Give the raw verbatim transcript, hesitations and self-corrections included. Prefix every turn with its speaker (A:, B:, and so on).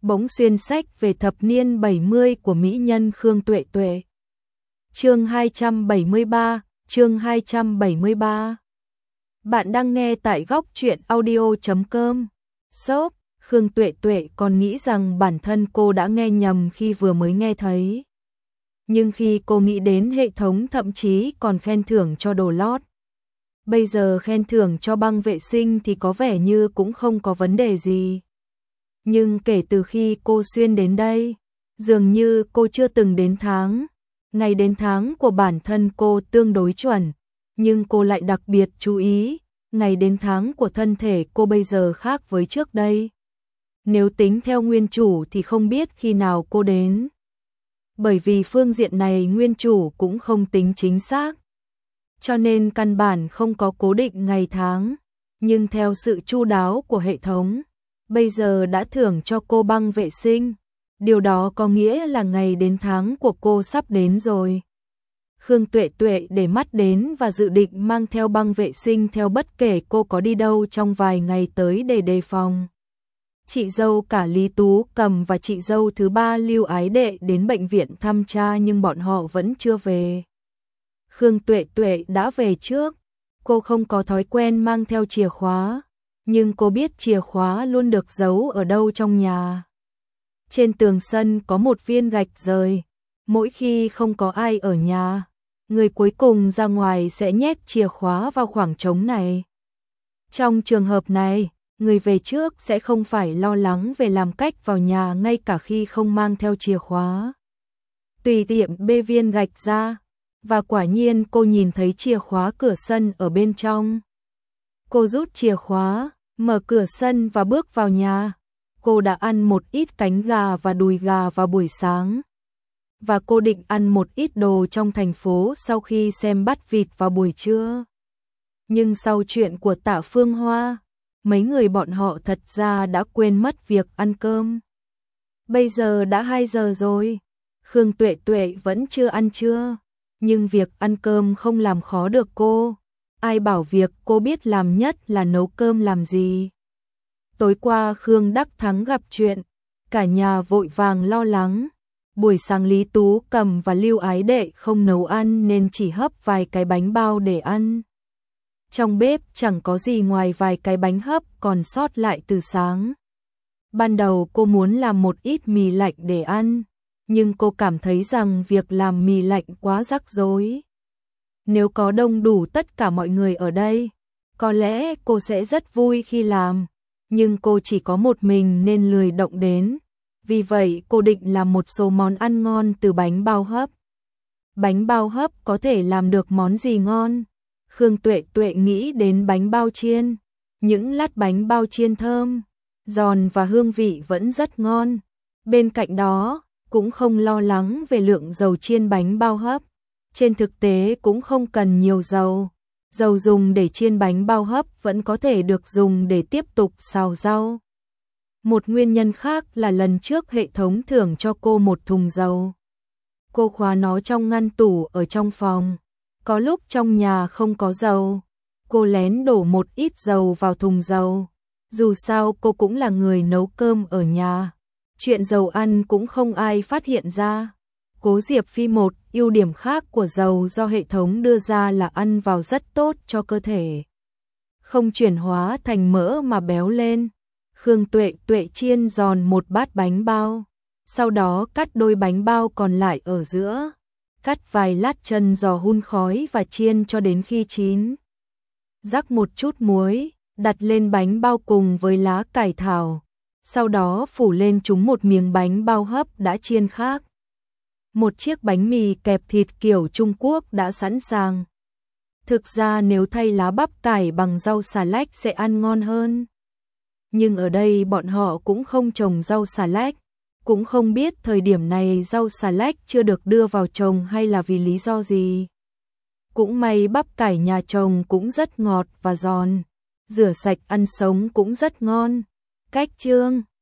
A: bỗng xuyên sách về thập niên bảy mươi của mỹ nhân Khương Tuệ Tuệ. Chương hai trăm bảy mươi ba, chương hai trăm bảy mươi ba. Bạn đang nghe tại góc truyện audio chấm com. Shop, Khương Tuệ Tuệ còn nghĩ rằng bản thân cô đã nghe nhầm khi vừa mới nghe thấy. Nhưng khi cô nghĩ đến hệ thống thậm chí còn khen thưởng cho đồ lót. Bây giờ khen thưởng cho băng vệ sinh thì có vẻ như cũng không có vấn đề gì. Nhưng kể từ khi cô xuyên đến đây, dường như cô chưa từng đến tháng. Ngày đến tháng của bản thân cô tương đối chuẩn, nhưng cô lại đặc biệt chú ý, ngày đến tháng của thân thể cô bây giờ khác với trước đây. Nếu tính theo nguyên chủ thì không biết khi nào cô đến. Bởi vì phương diện này nguyên chủ cũng không tính chính xác. Cho nên căn bản không có cố định ngày tháng, nhưng theo sự chu đáo của hệ thống, bây giờ đã thưởng cho cô băng vệ sinh. Điều đó có nghĩa là ngày đến tháng của cô sắp đến rồi. Khương Tuệ Tuệ để mắt đến và dự định mang theo băng vệ sinh theo bất kể cô có đi đâu trong vài ngày tới để đề phòng. Chị dâu cả Lý Tú Cầm và chị dâu thứ ba Lưu Ái Đệ đến bệnh viện thăm cha nhưng bọn họ vẫn chưa về. Khương Tuệ Tuệ đã về trước, cô không có thói quen mang theo chìa khóa, nhưng cô biết chìa khóa luôn được giấu ở đâu trong nhà. Trên tường sân có một viên gạch rời, mỗi khi không có ai ở nhà, người cuối cùng ra ngoài sẽ nhét chìa khóa vào khoảng trống này. Trong trường hợp này, người về trước sẽ không phải lo lắng về làm cách vào nhà ngay cả khi không mang theo chìa khóa. Tùy tiện bê viên gạch ra, và quả nhiên cô nhìn thấy chìa khóa cửa sân ở bên trong. Cô rút chìa khóa, mở cửa sân và bước vào nhà. Cô đã ăn một ít cánh gà và đùi gà vào buổi sáng. Và cô định ăn một ít đồ trong thành phố sau khi xem bắt vịt vào buổi trưa. Nhưng sau chuyện của Tạ Phương Hoa, mấy người bọn họ thật ra đã quên mất việc ăn cơm. Bây giờ đã hai giờ rồi, Khương Tuệ Tuệ vẫn chưa ăn trưa. Nhưng việc ăn cơm không làm khó được cô. Ai bảo việc cô biết làm nhất là nấu cơm làm gì. Tối qua Khương Đắc Thắng gặp chuyện, cả nhà vội vàng lo lắng. Buổi sáng Lý Tú Cầm và Lưu Ái Đệ không nấu ăn nên chỉ hấp vài cái bánh bao để ăn. Trong bếp chẳng có gì ngoài vài cái bánh hấp còn sót lại từ sáng. Ban đầu cô muốn làm một ít mì lạnh để ăn, nhưng cô cảm thấy rằng việc làm mì lạnh quá rắc rối. Nếu có đông đủ tất cả mọi người ở đây, có lẽ cô sẽ rất vui khi làm. Nhưng cô chỉ có một mình nên lười động đến. Vì vậy cô định làm một số món ăn ngon từ bánh bao hấp. Bánh bao hấp có thể làm được món gì ngon? Khương Tuệ Tuệ nghĩ đến bánh bao chiên. Những lát bánh bao chiên thơm, giòn và hương vị vẫn rất ngon. Bên cạnh đó, cũng không lo lắng về lượng dầu chiên bánh bao hấp. Trên thực tế cũng không cần nhiều dầu. Dầu dùng để chiên bánh bao hấp vẫn có thể được dùng để tiếp tục xào rau. Một nguyên nhân khác là lần trước hệ thống thưởng cho cô một thùng dầu. Cô khóa nó trong ngăn tủ ở trong phòng. Có lúc trong nhà không có dầu, cô lén đổ một ít dầu vào thùng dầu. Dù sao cô cũng là người nấu cơm ở nhà. Chuyện dầu ăn cũng không ai phát hiện ra. Cố Diệp Phi một ưu điểm khác của dầu do hệ thống đưa ra là ăn vào rất tốt cho cơ thể. Không chuyển hóa thành mỡ mà béo lên. Khương Tuệ Tuệ chiên giòn một bát bánh bao. Sau đó cắt đôi bánh bao còn lại ở giữa. Cắt vài lát chân giò hun khói và chiên cho đến khi chín. Rắc một chút muối, đặt lên bánh bao cùng với lá cải thảo. Sau đó phủ lên chúng một miếng bánh bao hấp đã chiên khác. Một chiếc bánh mì kẹp thịt kiểu Trung Quốc đã sẵn sàng. Thực ra nếu thay lá bắp cải bằng rau xà lách sẽ ăn ngon hơn. Nhưng ở đây bọn họ cũng không trồng rau xà lách. Cũng không biết thời điểm này rau xà lách chưa được đưa vào trồng hay là vì lý do gì. Cũng may bắp cải nhà trồng cũng rất ngọt và giòn. Rửa sạch ăn sống cũng rất ngon. Cách chương